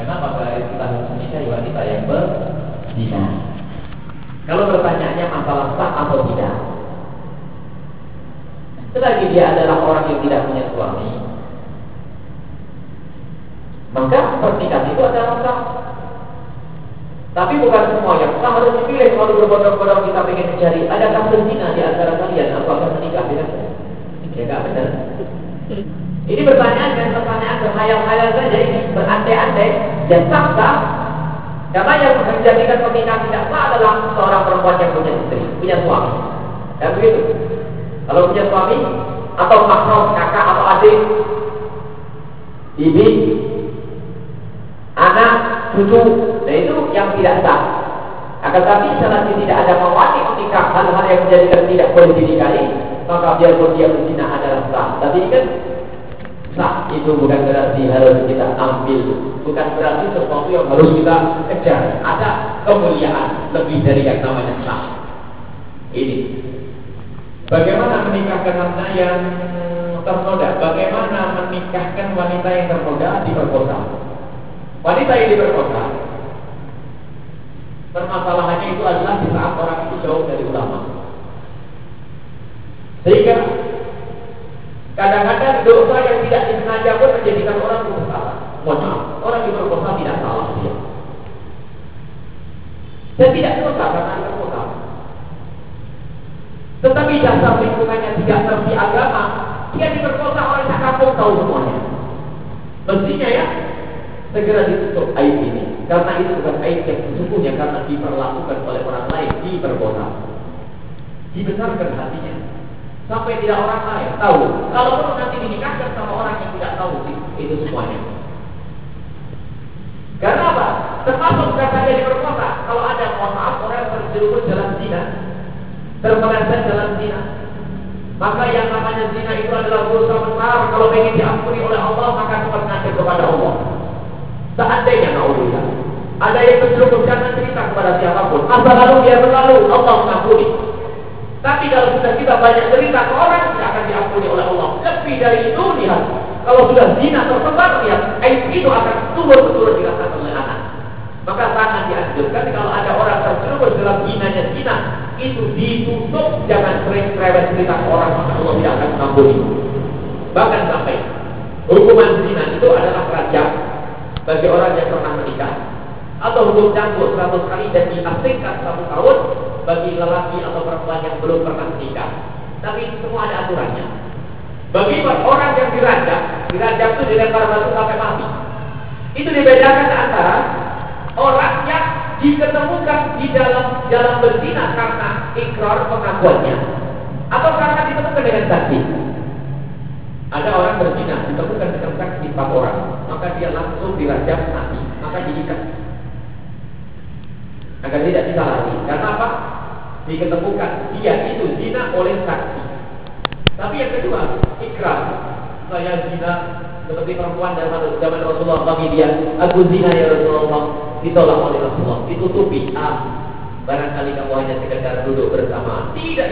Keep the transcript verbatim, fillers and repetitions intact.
Kenapa kita harus menikahi wanita yang berzina? Kalau pertanyaannya masalah sah atau tidak, selagi dia adalah orang yang tidak punya suami, maka pernikahan itu adalah sah. Tapi bukan semua yang sah harus dipilih. Kalau berbondong-bondong kita ingin mencari, adakah berzina di antara kalian? Apakah menikah dengan saya? Ya nggak benar. Ini pertanyaan dan pertanyaan berhayal-hayal saja, ini berandai-andai dan sah-sah. Karena yang menjadikan pernikahan tidak sah adalah seorang perempuan yang punya istri, punya suami. Dan begitu. Kalau punya suami atau mahram, kakak atau adik, bibi, anak, cucu, nah itu yang tidak sah. Akan tetapi selagi tidak ada mawani menikah, hal-hal yang menjadikan tidak boleh dinikahi, maka biarpun dia berzina adalah sah. Tapi kan sah itu bukan berarti harus kita ambil, bukan berarti sesuatu yang harus kita kejar. Ada kemuliaan lebih dari yang namanya sah. Ini bagaimana menikahkan wanita yang ternoda? Bagaimana menikahkan wanita yang ternoda diperkosa? Wanita yang diperkosa, permasalahannya itu adalah di saat orang itu jauh dari ulama. Sehingga kadang-kadang dosa yang tidak disengaja pun menjadikan orang bersalah. Mohon maaf, orang diperkosa tidak salah dia. Dan tidak dosa karena diperkosa. Tetapi dasar lingkungannya tidak ngerti agama, dia diperkosa oleh sak kampung tahu semuanya. Mestinya ya segera ditutup aib ini, karena itu bukan aib yang sesungguhnya, karena diperlakukan oleh orang lain, diperkosa, dibesarkan hatinya sampai tidak orang lain tahu. Kalau perlu nanti dinikahkan sama orang yang tidak tahu itu semuanya. Karena apa? Termasuk katanya diperkosa. Kalau ada mohon maaf orang yang terjerumus dalam zina, terpeleset dalam zina, maka yang namanya zina itu adalah dosa besar. Kalau ingin diampuni oleh Allah, maka cepat ngajak kepada Allah. Seandainya naudzubillah ada yang terjerumus, jangan cerita kepada siapapun. Masa lalu dia berlalu, Allah mengampuni. Tapi kalau sudah kita banyak cerita ke orang, tidak akan diampuni oleh Allah. Lebih dari itu, lihat, kalau sudah zina tersebar, lihat, aib itu akan turun-turun dirasakan oleh anak. Maka sangat dianjurkan kalau ada orang terjerumus dalam zinanya zina, itu ditutup, jangan sering cerewet cerita ke orang, maka Allah tidak akan mengampuni. Bahkan sampai hukuman zina itu adalah rajam bagi orang yang pernah menikah, atau hukum cambuk seratus kali dan diasingkan satu tahun bagi lelaki atau perempuan yang belum pernah menikah. Tapi semua ada aturannya. Bagi orang yang dirajam, dirajam itu dilempar batu sampai mati. Itu dibedakan antara orang yang diketemukan di dalam dalam berzina karena ikrar pengakuannya, atau karena ditemukan dengan saksi. Ada orang berzina ditemukan dengan saksi empat orang, maka dia langsung dirajam mati, maka diikat agar tidak bisa lagi. Karena apa? Diketemukan dia itu zina oleh saksi. Tapi yang kedua, ikrar, saya zina seperti perempuan dalam zaman Rasulullah, bagi dia, aku zina ya Rasulullah, ditolak oleh Rasulullah, ditutupi. Ah, barangkali kamu hanya sekedar duduk bersama, tidak.